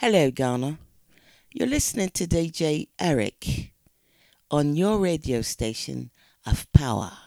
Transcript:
Hello, Ghana. You're listening to DJ Eric on your radio station of power.